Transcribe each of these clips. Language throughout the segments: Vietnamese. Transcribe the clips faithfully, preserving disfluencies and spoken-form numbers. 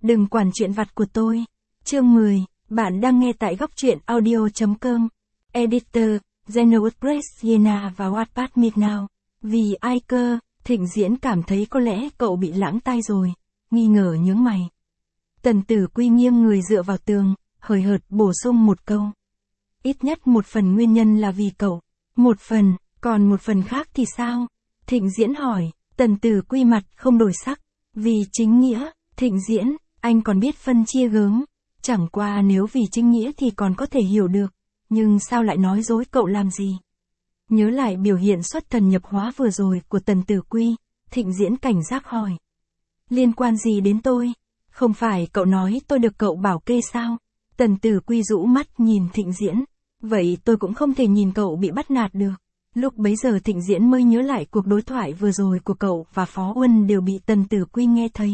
Đừng quản chuyện vặt của tôi. Chương mười, bạn đang nghe tại góc truyện audio chấm com. Editor, Zeno Press Yena và Wattpad Midnow. Vì ai cơ, Thịnh Diễn cảm thấy có lẽ cậu bị lãng tai rồi, nghi ngờ nhướng mày. Tần Tử Quy nghiêng người dựa vào tường, hời hợt bổ sung một câu. Ít nhất một phần nguyên nhân là vì cậu. Một phần, còn một phần khác thì sao? Thịnh Diễn hỏi. Tần Tử Quy mặt không đổi sắc. Vì chính nghĩa, Thịnh Diễn, anh còn biết phân chia gớm. Chẳng qua nếu vì chính nghĩa thì còn có thể hiểu được. Nhưng sao lại nói dối cậu làm gì? Nhớ lại biểu hiện xuất thần nhập hóa vừa rồi của Tần Tử Quy, Thịnh Diễn cảnh giác hỏi. Liên quan gì đến tôi? Không phải cậu nói tôi được cậu bảo kê sao? Tần Tử Quy rũ mắt nhìn Thịnh Diễn. Vậy tôi cũng không thể nhìn cậu bị bắt nạt được. Lúc bấy giờ Thịnh Diễn mới nhớ lại cuộc đối thoại vừa rồi của cậu và Phó Uân đều bị Tần Tử Quy nghe thấy.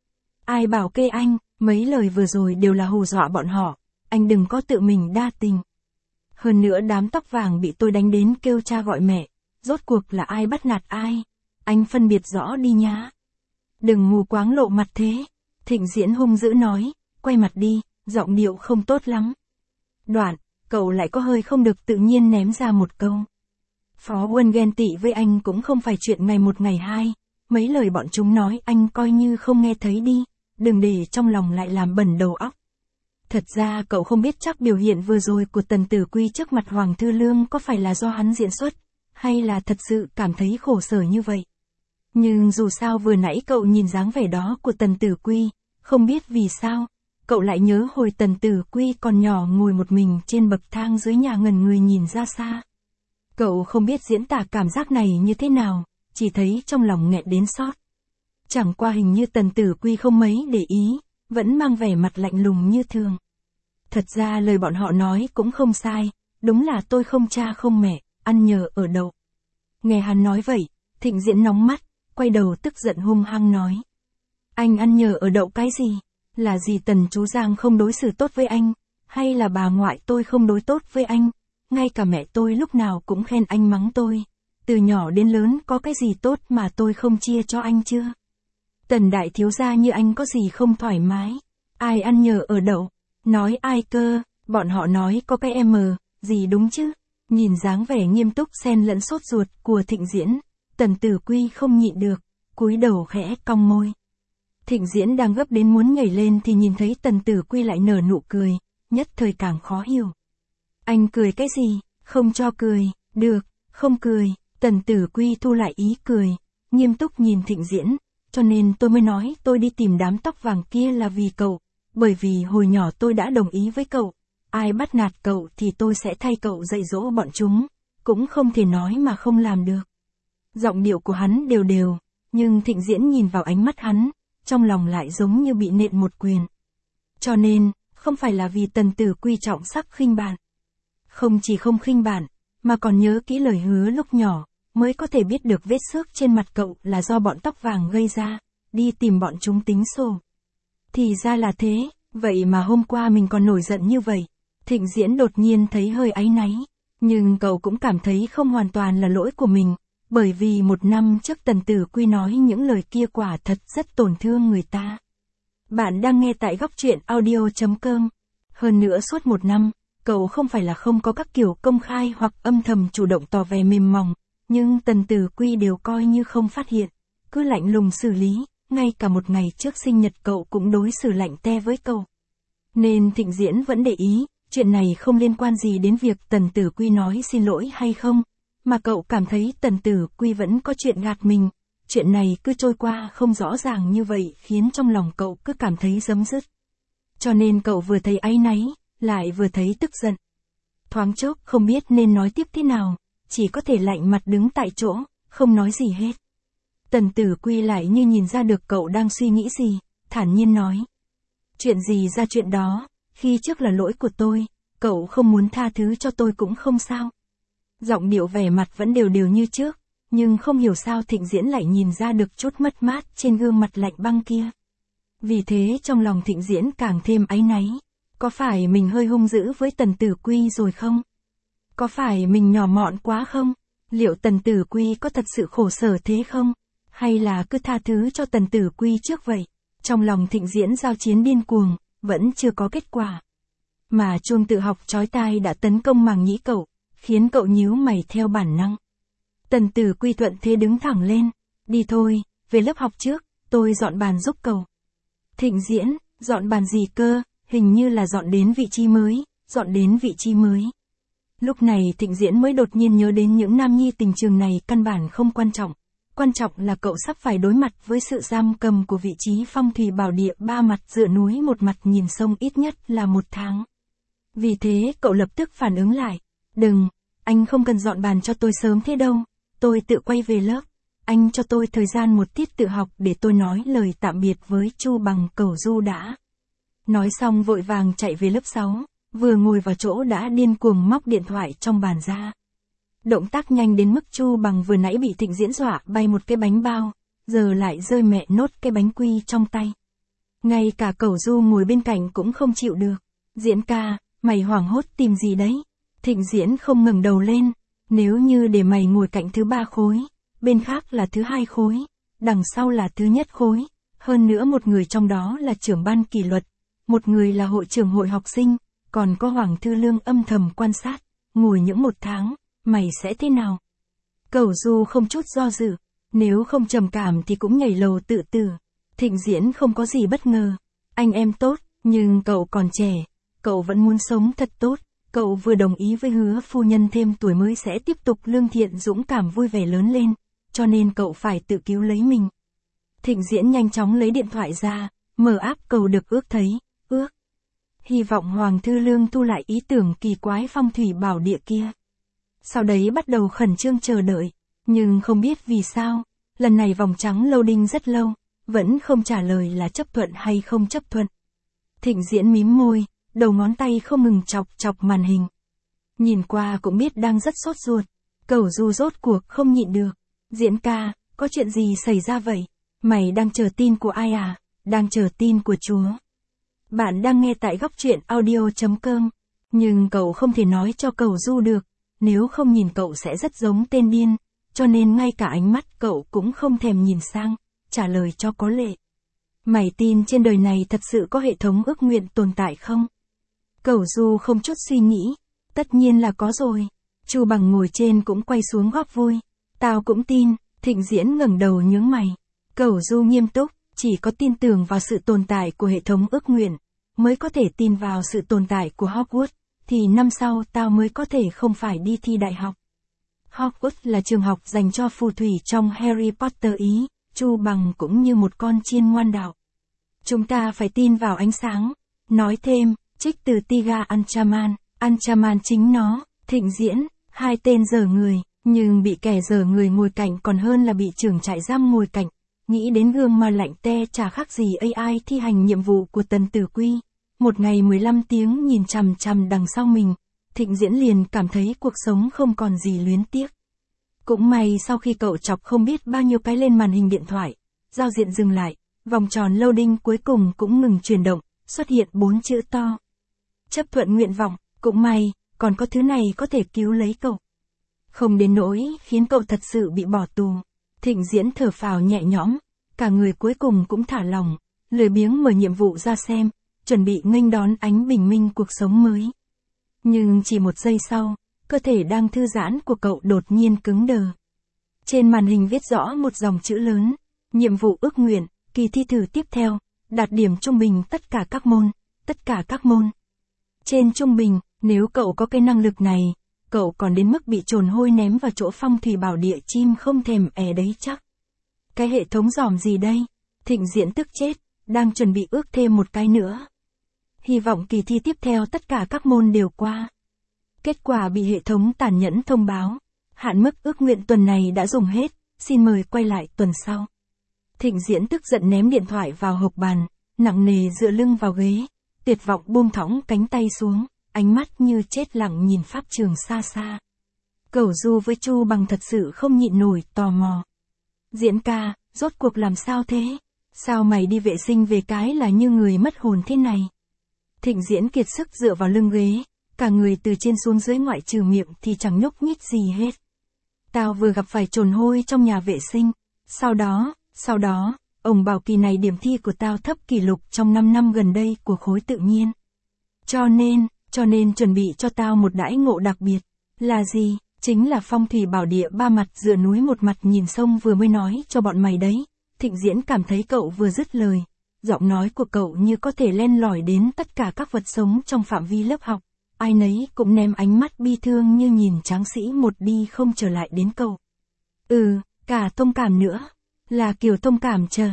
Ai bảo kê anh, mấy lời vừa rồi đều là hù dọa bọn họ, anh đừng có tự mình đa tình. Hơn nữa đám tóc vàng bị tôi đánh đến kêu cha gọi mẹ, rốt cuộc là ai bắt nạt ai, anh phân biệt rõ đi nhá. Đừng mù quáng lộ mặt thế, Thịnh Diễn hung dữ nói, quay mặt đi, giọng điệu không tốt lắm. Đoạn, cậu lại có hơi không được tự nhiên ném ra một câu. Phó Uân ghen tị với anh cũng không phải chuyện ngày một ngày hai, mấy lời bọn chúng nói anh coi như không nghe thấy đi, đừng để trong lòng lại làm bẩn đầu óc. Thật ra cậu không biết chắc biểu hiện vừa rồi của Tần Tử Quy trước mặt Hoàng Thư Lương có phải là do hắn diễn xuất, hay là thật sự cảm thấy khổ sở như vậy. Nhưng dù sao vừa nãy cậu nhìn dáng vẻ đó của Tần Tử Quy, không biết vì sao, cậu lại nhớ hồi Tần Tử Quy còn nhỏ ngồi một mình trên bậc thang dưới nhà ngẩn người nhìn ra xa. Cậu không biết diễn tả cảm giác này như thế nào, chỉ thấy trong lòng nghẹn đến xót. Chẳng qua hình như Tần Tử Quy không mấy để ý, vẫn mang vẻ mặt lạnh lùng như thường. Thật ra lời bọn họ nói cũng không sai, đúng là tôi không cha không mẹ, ăn nhờ ở đậu. Nghe hắn nói vậy, Thịnh Diễn nóng mắt, quay đầu tức giận hung hăng nói. Anh ăn nhờ ở đậu cái gì? Là gì Tần chú Giang không đối xử tốt với anh? Hay là bà ngoại tôi không đối tốt với anh? Ngay cả mẹ tôi lúc nào cũng khen anh mắng tôi. Từ nhỏ đến lớn có cái gì tốt mà tôi không chia cho anh chưa? Tần đại thiếu gia như anh có gì không thoải mái? Ai ăn nhờ ở đậu? Nói ai cơ? Bọn họ nói có cái em gì đúng chứ? Nhìn dáng vẻ nghiêm túc xen lẫn sốt ruột của Thịnh Diễn, Tần Tử Quy không nhịn được, cúi đầu khẽ cong môi. Thịnh Diễn đang gấp đến muốn nhảy lên thì nhìn thấy Tần Tử Quy lại nở nụ cười, nhất thời càng khó hiểu. Anh cười cái gì? Không cho cười, được, không cười. Tần Tử Quy thu lại ý cười, nghiêm túc nhìn Thịnh Diễn, cho nên tôi mới nói tôi đi tìm đám tóc vàng kia là vì cậu, bởi vì hồi nhỏ tôi đã đồng ý với cậu, ai bắt nạt cậu thì tôi sẽ thay cậu dạy dỗ bọn chúng, cũng không thể nói mà không làm được. Giọng điệu của hắn đều đều, nhưng Thịnh Diễn nhìn vào ánh mắt hắn, trong lòng lại giống như bị nện một quyền. Cho nên, không phải là vì Tần Tử Quy trọng sắc khinh bạn. Không chỉ không khinh bạn, mà còn nhớ kỹ lời hứa lúc nhỏ, mới có thể biết được vết xước trên mặt cậu là do bọn tóc vàng gây ra, đi tìm bọn chúng tính sổ. Thì ra là thế, vậy mà hôm qua mình còn nổi giận như vậy. Thịnh Diễn đột nhiên thấy hơi áy náy, nhưng cậu cũng cảm thấy không hoàn toàn là lỗi của mình, bởi vì một năm trước Tần Tử Quy nói những lời kia quả thật rất tổn thương người ta. Bạn đang nghe tại góc truyện audio chấm com. Hơn nữa suốt một năm, cậu không phải là không có các kiểu công khai hoặc âm thầm chủ động tỏ vẻ mềm mỏng, nhưng Tần Tử Quy đều coi như không phát hiện, cứ lạnh lùng xử lý, ngay cả một ngày trước sinh nhật cậu cũng đối xử lạnh te với cậu. Nên Thịnh Diễn vẫn để ý, chuyện này không liên quan gì đến việc Tần Tử Quy nói xin lỗi hay không, mà cậu cảm thấy Tần Tử Quy vẫn có chuyện gạt mình, chuyện này cứ trôi qua không rõ ràng như vậy khiến trong lòng cậu cứ cảm thấy giấm dứt. Cho nên cậu vừa thấy áy náy, lại vừa thấy tức giận. Thoáng chốc không biết nên nói tiếp thế nào, chỉ có thể lạnh mặt đứng tại chỗ, không nói gì hết. Tần Tử Quy lại như nhìn ra được cậu đang suy nghĩ gì, thản nhiên nói. Chuyện gì ra chuyện đó, khi trước là lỗi của tôi, cậu không muốn tha thứ cho tôi cũng không sao. Giọng điệu vẻ mặt vẫn đều đều như trước, nhưng không hiểu sao Thịnh Diễn lại nhìn ra được chút mất mát trên gương mặt lạnh băng kia. Vì thế trong lòng Thịnh Diễn càng thêm áy náy. Có phải mình hơi hung dữ với Tần Tử Quy rồi không? Có phải mình nhỏ mọn quá không? Liệu Tần Tử Quy có thật sự khổ sở thế không? Hay là cứ tha thứ cho Tần Tử Quy trước vậy? Trong lòng Thịnh Diễn giao chiến điên cuồng, vẫn chưa có kết quả. Mà chuông tự học chói tai đã tấn công màng nhĩ cậu, khiến cậu nhíu mày theo bản năng. Tần Tử Quy thuận thế đứng thẳng lên. Đi thôi, về lớp học trước, tôi dọn bàn giúp cậu. Thịnh Diễn, dọn bàn gì cơ, hình như là dọn đến vị trí mới, dọn đến vị trí mới. Lúc này Thịnh Diễn mới đột nhiên nhớ đến những nam nhi tình trường này căn bản không quan trọng. Quan trọng là cậu sắp phải đối mặt với sự giam cầm của vị trí phong thủy bảo địa ba mặt dựa núi một mặt nhìn sông ít nhất là một tháng. Vì thế cậu lập tức phản ứng lại. Đừng, anh không cần dọn bàn cho tôi sớm thế đâu. Tôi tự quay về lớp. Anh cho tôi thời gian một tiết tự học để tôi nói lời tạm biệt với Chu Bằng Cẩu Du đã. Nói xong vội vàng chạy về lớp sáu, vừa ngồi vào chỗ đã điên cuồng móc điện thoại trong bàn ra. Động tác nhanh đến mức Chu Bằng vừa nãy bị Thịnh Diễn dọa bay một cái bánh bao, giờ lại rơi mẹ nốt cái bánh quy trong tay. Ngay cả Cẩu Du ngồi bên cạnh cũng không chịu được. Diễn ca, mày hoảng hốt tìm gì đấy? Thịnh Diễn không ngẩng đầu lên. Nếu như để mày ngồi cạnh thứ ba khối, bên khác là thứ hai khối, đằng sau là thứ nhất khối, hơn nữa một người trong đó là trưởng ban kỷ luật, một người là hội trưởng hội học sinh, còn có Hoàng Thư Lương âm thầm quan sát, ngồi những một tháng, mày sẽ thế nào? Cẩu Du không chút do dự, nếu không trầm cảm thì cũng nhảy lầu tự tử. Thịnh Diễn không có gì bất ngờ, anh em tốt, nhưng cậu còn trẻ, cậu vẫn muốn sống thật tốt. Cậu vừa đồng ý với Hứa phu nhân thêm tuổi mới sẽ tiếp tục lương thiện dũng cảm vui vẻ lớn lên, cho nên cậu phải tự cứu lấy mình. Thịnh Diễn nhanh chóng lấy điện thoại ra, mở app cầu được ước thấy, ước. Hy vọng Hoàng Thư Lương thu lại ý tưởng kỳ quái phong thủy bảo địa kia. Sau đấy bắt đầu khẩn trương chờ đợi, nhưng không biết vì sao, lần này vòng trắng loading rất lâu, vẫn không trả lời là chấp thuận hay không chấp thuận. Thịnh Diễn mím môi. Đầu ngón tay không ngừng chọc chọc màn hình. Nhìn qua cũng biết đang rất sốt ruột. Cẩu Du rốt cuộc không nhịn được. Diễn ca, có chuyện gì xảy ra vậy? Mày đang chờ tin của ai à? Đang chờ tin của Chúa. Bạn đang nghe tại góc truyện audio chấm com. Nhưng cậu không thể nói cho Cẩu Du được. Nếu không nhìn cậu sẽ rất giống tên điên. Cho nên ngay cả ánh mắt cậu cũng không thèm nhìn sang. Trả lời cho có lệ. Mày tin trên đời này thật sự có hệ thống ước nguyện tồn tại không? Cẩu Du không chút suy nghĩ, tất nhiên là có rồi. Chu Bằng ngồi trên cũng quay xuống góp vui. Tao cũng tin. Thịnh Diễn ngẩng đầu nhướng mày. Cẩu Du nghiêm túc, chỉ có tin tưởng vào sự tồn tại của hệ thống ước nguyện, mới có thể tin vào sự tồn tại của Hogwarts, thì năm sau tao mới có thể không phải đi thi đại học. Hogwarts là trường học dành cho phù thủy trong Harry Potter ý. Chu Bằng cũng như một con chiên ngoan đạo. Chúng ta phải tin vào ánh sáng. Nói thêm. Trích từ Tiga Anchaman, Anchaman chính nó, Thịnh Diễn, hai tên dở người, nhưng bị kẻ dở người ngồi cạnh còn hơn là bị trưởng trại giam ngồi cạnh. Nghĩ đến gương mà lạnh te chả khác gì a i thi hành nhiệm vụ của Tần Tử Quy. Một ngày mười lăm tiếng nhìn chằm chằm đằng sau mình, Thịnh Diễn liền cảm thấy cuộc sống không còn gì luyến tiếc. Cũng may sau khi cậu chọc không biết bao nhiêu cái lên màn hình điện thoại, giao diện dừng lại, vòng tròn loading cuối cùng cũng ngừng chuyển động, xuất hiện bốn chữ to. Chấp thuận nguyện vọng, cũng may, còn có thứ này có thể cứu lấy cậu. Không đến nỗi khiến cậu thật sự bị bỏ tù. Thịnh Diễn thở phào nhẹ nhõm, cả người cuối cùng cũng thả lỏng, lười biếng mở nhiệm vụ ra xem, chuẩn bị nghênh đón ánh bình minh cuộc sống mới. Nhưng chỉ một giây sau, cơ thể đang thư giãn của cậu đột nhiên cứng đờ. Trên màn hình viết rõ một dòng chữ lớn, nhiệm vụ ước nguyện, kỳ thi thử tiếp theo, đạt điểm trung bình tất cả các môn, tất cả các môn. Trên trung bình, nếu cậu có cái năng lực này, cậu còn đến mức bị trồn hôi ném vào chỗ phong thủy bảo địa chim không thèm è đấy chắc. Cái hệ thống giòm gì đây? Thịnh Diễn tức chết, đang chuẩn bị ước thêm một cái nữa. Hy vọng kỳ thi tiếp theo tất cả các môn đều qua. Kết quả bị hệ thống tàn nhẫn thông báo. Hạn mức ước nguyện tuần này đã dùng hết, xin mời quay lại tuần sau. Thịnh Diễn tức giận ném điện thoại vào hộc bàn, nặng nề dựa lưng vào ghế, tuyệt vọng buông thõng cánh tay xuống, ánh mắt như chết lặng nhìn pháp trường xa xa. Cẩu Du với Chu Bằng thật sự không nhịn nổi tò mò. Diễn ca, rốt cuộc làm sao thế? Sao mày đi vệ sinh về cái là như người mất hồn thế này? Thịnh Diễn kiệt sức dựa vào lưng ghế, cả người từ trên xuống dưới ngoại trừ miệng thì chẳng nhúc nhích gì hết. Tao vừa gặp phải trồn hôi trong nhà vệ sinh, sau đó, sau đó, Ông bảo kỳ này điểm thi của tao thấp kỷ lục trong năm năm gần đây của khối tự nhiên. Cho nên, cho nên chuẩn bị cho tao một đãi ngộ đặc biệt. Là gì? Chính là phong thủy bảo địa ba mặt dựa núi một mặt nhìn sông vừa mới nói cho bọn mày đấy. Thịnh Diễn cảm thấy cậu vừa dứt lời. Giọng nói của cậu như có thể len lỏi đến tất cả các vật sống trong phạm vi lớp học. Ai nấy cũng ném ánh mắt bi thương như nhìn tráng sĩ một đi không trở lại đến cậu. Ừ, cả thông cảm nữa. Là kiểu thông cảm chờ.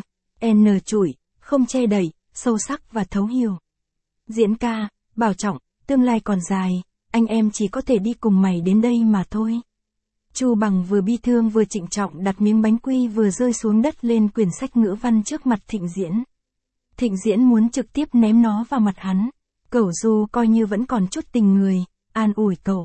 N trụi, không che đậy, sâu sắc và thấu hiểu. Diễn ca, bảo trọng, tương lai còn dài, anh em chỉ có thể đi cùng mày đến đây mà thôi. Chu Bằng vừa bi thương vừa trịnh trọng đặt miếng bánh quy vừa rơi xuống đất lên quyển sách ngữ văn trước mặt Thịnh Diễn. Thịnh Diễn muốn trực tiếp ném nó vào mặt hắn. Cẩu Du coi như vẫn còn chút tình người, an ủi cậu.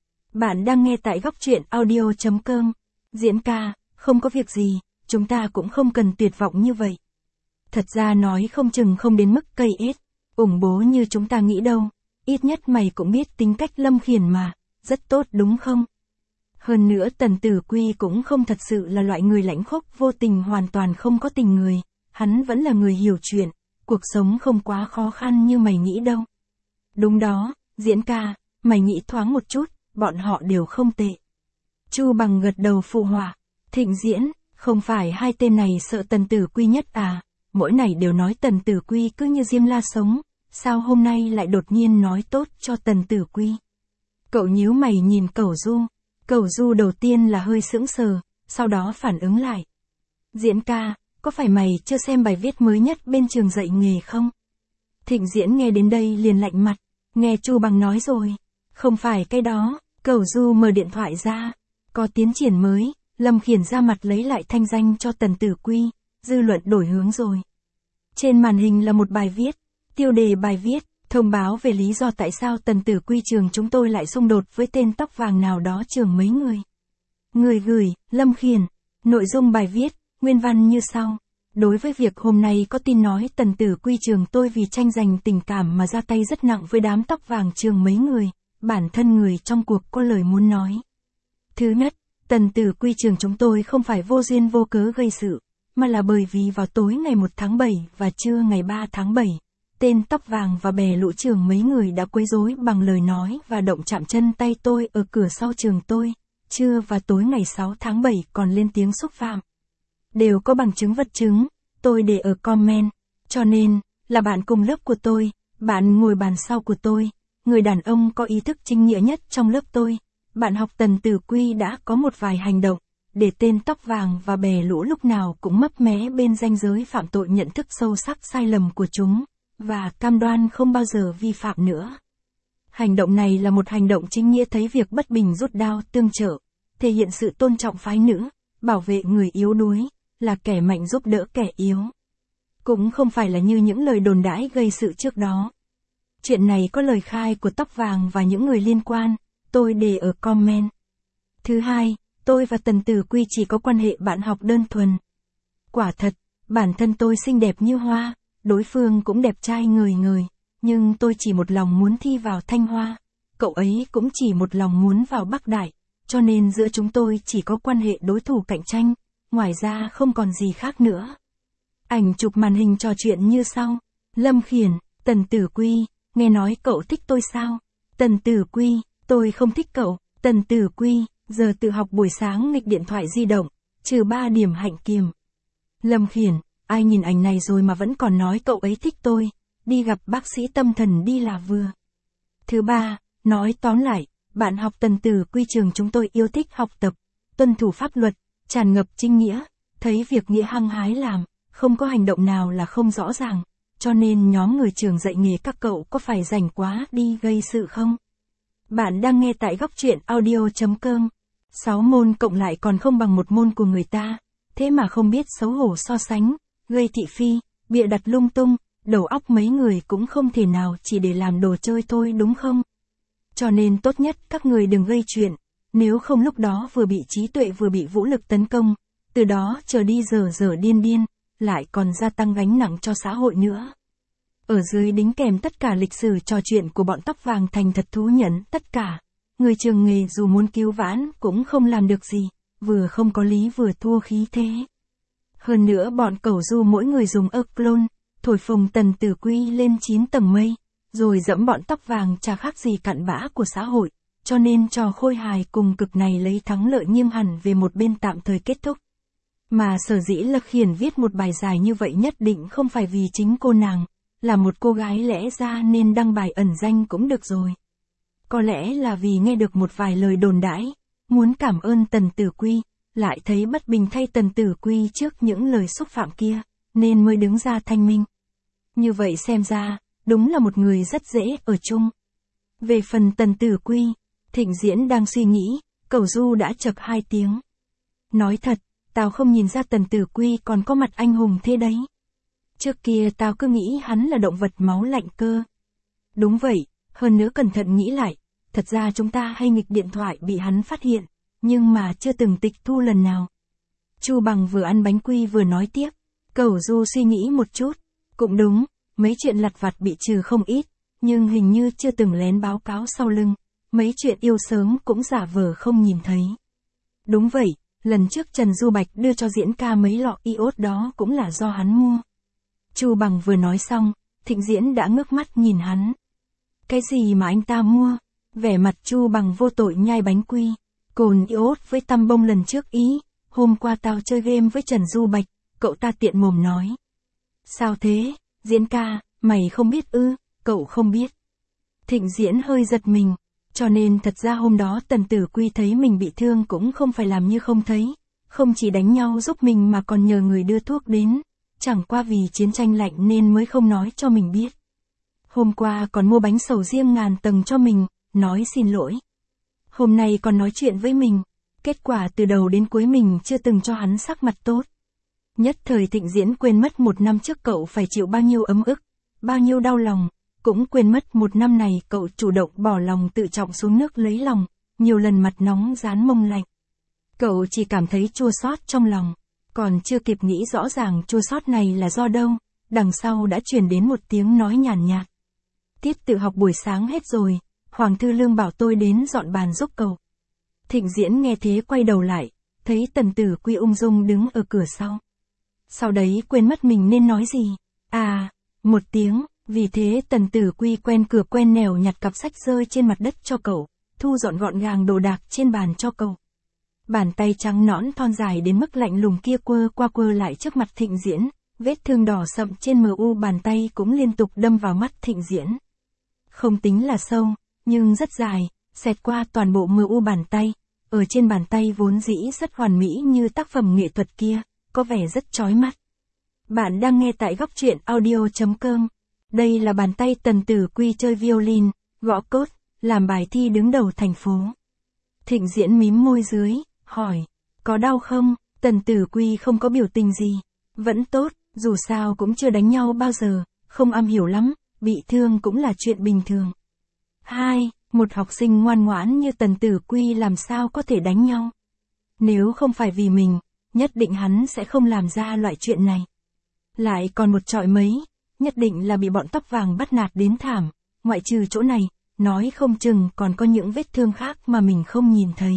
Bạn đang nghe tại góc truyện audio chấm com. Diễn ca, không có việc gì, chúng ta cũng không cần tuyệt vọng như vậy. Thật ra nói không chừng không đến mức cây ết, ủng bố như chúng ta nghĩ đâu. Ít nhất mày cũng biết tính cách Lâm Khiển mà, rất tốt đúng không? Hơn nữa Tần Tử Quy cũng không thật sự là loại người lãnh khốc vô tình hoàn toàn không có tình người, hắn vẫn là người hiểu chuyện, cuộc sống không quá khó khăn như mày nghĩ đâu. Đúng đó, Diễn ca, mày nghĩ thoáng một chút, bọn họ đều không tệ. Chu Bằng gật đầu phụ họa. Thịnh Diễn, không phải hai tên này sợ Tần Tử Quy nhất à, mỗi ngày đều nói Tần Tử Quy cứ như diêm la sống, sao hôm nay lại đột nhiên nói tốt cho Tần Tử Quy. Cậu nhíu mày nhìn Cẩu Du, Cẩu Du đầu tiên là hơi sững sờ, sau đó phản ứng lại. Diễn ca, có phải mày chưa xem bài viết mới nhất bên trường dạy nghề không? Thịnh Diễn nghe đến đây liền lạnh mặt, nghe Chu Bằng nói rồi, không phải cái đó. Cẩu Du mở điện thoại ra, có tiến triển mới, Lâm Khiển ra mặt lấy lại thanh danh cho Tần Tử Quy, dư luận đổi hướng rồi. Trên màn hình là một bài viết, tiêu đề bài viết, thông báo về lý do tại sao Tần Tử Quy trường chúng tôi lại xung đột với tên tóc vàng nào đó trường mấy người. Người gửi, Lâm Khiển, nội dung bài viết, nguyên văn như sau. Đối với việc hôm nay có tin nói Tần Tử Quy trường tôi vì tranh giành tình cảm mà ra tay rất nặng với đám tóc vàng trường mấy người, bản thân người trong cuộc có lời muốn nói. Thứ nhất, Tần Tử Quy trường chúng tôi không phải vô duyên vô cớ gây sự, mà là bởi vì vào tối ngày một tháng bảy và trưa ngày ba tháng bảy, tên tóc vàng và bè lũ trường mấy người đã quấy rối bằng lời nói và động chạm chân tay tôi ở cửa sau trường tôi, trưa và tối ngày sáu tháng bảy còn lên tiếng xúc phạm. Đều có bằng chứng vật chứng, tôi để ở comment, cho nên, là bạn cùng lớp của tôi, bạn ngồi bàn sau của tôi, người đàn ông có ý thức chính nghĩa nhất trong lớp tôi, bạn học Tần Tử Quy đã có một vài hành động, để tên tóc vàng và bè lũ lúc nào cũng mấp mé bên ranh giới phạm tội nhận thức sâu sắc sai lầm của chúng, và cam đoan không bao giờ vi phạm nữa. Hành động này là một hành động chính nghĩa thấy việc bất bình rút đao tương trợ, thể hiện sự tôn trọng phái nữ, bảo vệ người yếu đuối, là kẻ mạnh giúp đỡ kẻ yếu. Cũng không phải là như những lời đồn đãi gây sự trước đó. Chuyện này có lời khai của tóc vàng và những người liên quan, tôi để ở comment. Thứ hai, tôi và Tần Tử Quy chỉ có quan hệ bạn học đơn thuần. Quả thật, bản thân tôi xinh đẹp như hoa, đối phương cũng đẹp trai ngời ngời, nhưng tôi chỉ một lòng muốn thi vào Thanh Hoa, cậu ấy cũng chỉ một lòng muốn vào Bắc Đại, cho nên giữa chúng tôi chỉ có quan hệ đối thủ cạnh tranh, ngoài ra không còn gì khác nữa. Ảnh chụp màn hình trò chuyện như sau. Lâm Khiển, Tần Tử Quy, nghe nói cậu thích tôi sao? Tần Tử Quy, tôi không thích cậu. Tần Tử Quy, giờ tự học buổi sáng nghịch điện thoại di động, trừ ba điểm hạnh kiểm. Lâm Khiển, ai nhìn ảnh này rồi mà vẫn còn nói cậu ấy thích tôi, đi gặp bác sĩ tâm thần đi là vừa. Thứ ba, nói tóm lại, bạn học Tần Tử Quy trường chúng tôi yêu thích học tập, tuân thủ pháp luật, tràn ngập chính nghĩa, thấy việc nghĩa hăng hái làm, không có hành động nào là không rõ ràng, cho nên nhóm người trường dạy nghề các cậu có phải rảnh quá đi gây sự không? Bạn đang nghe tại góc truyện audio chấm com. Sáu môn cộng lại còn không bằng một môn của người ta, thế mà không biết xấu hổ so sánh, gây thị phi, bịa đặt lung tung, đầu óc mấy người cũng không thể nào chỉ để làm đồ chơi thôi đúng không? Cho nên tốt nhất các người đừng gây chuyện, nếu không lúc đó vừa bị trí tuệ vừa bị vũ lực tấn công, từ đó trở đi dở dở điên điên, lại còn gia tăng gánh nặng cho xã hội nữa. Ở dưới đính kèm tất cả lịch sử trò chuyện của bọn tóc vàng thành thật thú nhận tất cả. Người trường nghề dù muốn cứu vãn cũng không làm được gì, vừa không có lý vừa thua khí thế. Hơn nữa bọn cẩu du mỗi người dùng ơ clone, thổi phồng Tần Tử Quy lên chín tầng mây, rồi dẫm bọn tóc vàng chả khác gì cặn bã của xã hội, cho nên trò khôi hài cùng cực này lấy thắng lợi nghiêng hẳn về một bên tạm thời kết thúc. Mà sở dĩ Lật Hiển viết một bài dài như vậy nhất định không phải vì chính cô nàng, là một cô gái lẽ ra nên đăng bài ẩn danh cũng được rồi. Có lẽ là vì nghe được một vài lời đồn đãi, muốn cảm ơn Tần Tử Quy, lại thấy bất bình thay Tần Tử Quy trước những lời xúc phạm kia, nên mới đứng ra thanh minh. Như vậy xem ra, đúng là một người rất dễ ở chung. Về phần Tần Tử Quy, Thịnh Diễn đang suy nghĩ, Cẩu Du đã chậc hai tiếng. Nói thật, tao không nhìn ra Tần Tử Quy còn có mặt anh hùng thế đấy. Trước kia tao cứ nghĩ hắn là động vật máu lạnh cơ. Đúng vậy, hơn nữa cẩn thận nghĩ lại, thật ra chúng ta hay nghịch điện thoại bị hắn phát hiện, nhưng mà chưa từng tịch thu lần nào. Chu Bằng vừa ăn bánh quy vừa nói tiếp, Cẩu Du suy nghĩ một chút, cũng đúng, mấy chuyện lặt vặt bị trừ không ít, nhưng hình như chưa từng lén báo cáo sau lưng, mấy chuyện yêu sớm cũng giả vờ không nhìn thấy. Đúng vậy, lần trước Trần Du Bạch đưa cho Diễn ca mấy lọ iốt đó cũng là do hắn mua. Chu Bằng vừa nói xong, Thịnh Diễn đã ngước mắt nhìn hắn. Cái gì mà anh ta mua? Vẻ mặt Chu Bằng vô tội nhai bánh quy. Cồn iốt với tăm bông lần trước ý, hôm qua tao chơi game với Trần Du Bạch, cậu ta tiện mồm nói. Sao thế, Diễn ca, mày không biết ư, cậu không biết. Thịnh Diễn hơi giật mình, cho nên thật ra hôm đó Tần Tử Quy thấy mình bị thương cũng không phải làm như không thấy, không chỉ đánh nhau giúp mình mà còn nhờ người đưa thuốc đến, chẳng qua vì chiến tranh lạnh nên mới không nói cho mình biết. Hôm qua còn mua bánh sầu riêng ngàn tầng cho mình, nói xin lỗi. Hôm nay còn nói chuyện với mình, kết quả từ đầu đến cuối mình chưa từng cho hắn sắc mặt tốt. Nhất thời Thịnh Diễn quên mất một năm trước cậu phải chịu bao nhiêu ấm ức, bao nhiêu đau lòng, cũng quên mất một năm này cậu chủ động bỏ lòng tự trọng xuống nước lấy lòng, nhiều lần mặt nóng dán mông lạnh. Cậu chỉ cảm thấy chua xót trong lòng, còn chưa kịp nghĩ rõ ràng chua xót này là do đâu, đằng sau đã truyền đến một tiếng nói nhàn nhạt. Tiết tự học buổi sáng hết rồi, Hoàng Thư Lương bảo tôi đến dọn bàn giúp cậu. Thịnh Diễn nghe thế quay đầu lại, thấy Tần Tử Quy ung dung đứng ở cửa sau. Sau đấy quên mất mình nên nói gì. À, một tiếng, vì thế Tần Tử Quy quen cửa quen nẻo nhặt cặp sách rơi trên mặt đất cho cậu, thu dọn gọn gàng đồ đạc trên bàn cho cậu. Bàn tay trắng nõn thon dài đến mức lạnh lùng kia quơ qua quơ lại trước mặt Thịnh Diễn, vết thương đỏ sậm trên mờ u bàn tay cũng liên tục đâm vào mắt Thịnh Diễn. Không tính là sâu, nhưng rất dài, xẹt qua toàn bộ mờ u bàn tay, ở trên bàn tay vốn dĩ rất hoàn mỹ như tác phẩm nghệ thuật kia, có vẻ rất chói mắt. Bạn đang nghe tại góc truyện audio chấm com. Đây là bàn tay Tần Tử Quy chơi violin, gõ cốt, làm bài thi đứng đầu thành phố. Thịnh Diễn mím môi dưới, hỏi, có đau không? Tần Tử Quy không có biểu tình gì, vẫn tốt, dù sao cũng chưa đánh nhau bao giờ, không am hiểu lắm, bị thương cũng là chuyện bình thường. Hai, một học sinh ngoan ngoãn như Tần Tử Quy làm sao có thể đánh nhau? Nếu không phải vì mình, nhất định hắn sẽ không làm ra loại chuyện này. Lại còn một trọi mấy, nhất định là bị bọn tóc vàng bắt nạt đến thảm, ngoại trừ chỗ này, nói không chừng còn có những vết thương khác mà mình không nhìn thấy.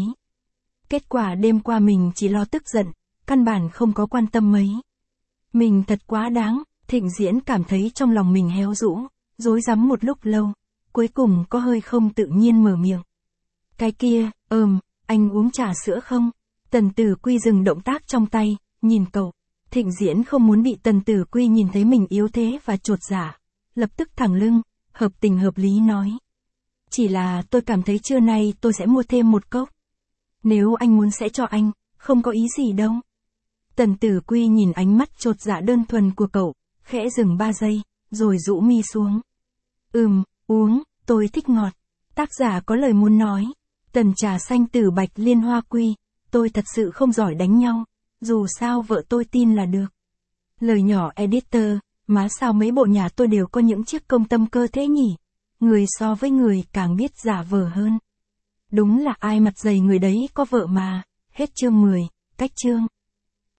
Kết quả đêm qua mình chỉ lo tức giận, căn bản không có quan tâm mấy. Mình thật quá đáng, Thịnh Diễn cảm thấy trong lòng mình héo rũ, rối rắm một lúc lâu, cuối cùng có hơi không tự nhiên mở miệng. Cái kia, ừm, anh uống trà sữa không? Tần Tử Quy dừng động tác trong tay, nhìn cậu. Thịnh Diễn không muốn bị Tần Tử Quy nhìn thấy mình yếu thế và chột dạ, lập tức thẳng lưng, hợp tình hợp lý nói. Chỉ là tôi cảm thấy trưa nay tôi sẽ mua thêm một cốc. Nếu anh muốn sẽ cho anh, không có ý gì đâu. Tần Tử Quy nhìn ánh mắt chột dạ đơn thuần của cậu, khẽ dừng ba giây, rồi rũ mi xuống. Ừm, uống, tôi thích ngọt. Tác giả có lời muốn nói. Tần trà xanh tử bạch liên hoa quy, tôi thật sự không giỏi đánh nhau, dù sao vợ tôi tin là được. Lời nhỏ editor, má sao mấy bộ nhà tôi đều có những chiếc công tâm cơ thế nhỉ? Người so với người càng biết giả vờ hơn. Đúng là ai mặt dày người đấy có vợ mà. Hết chương mười, cách chương.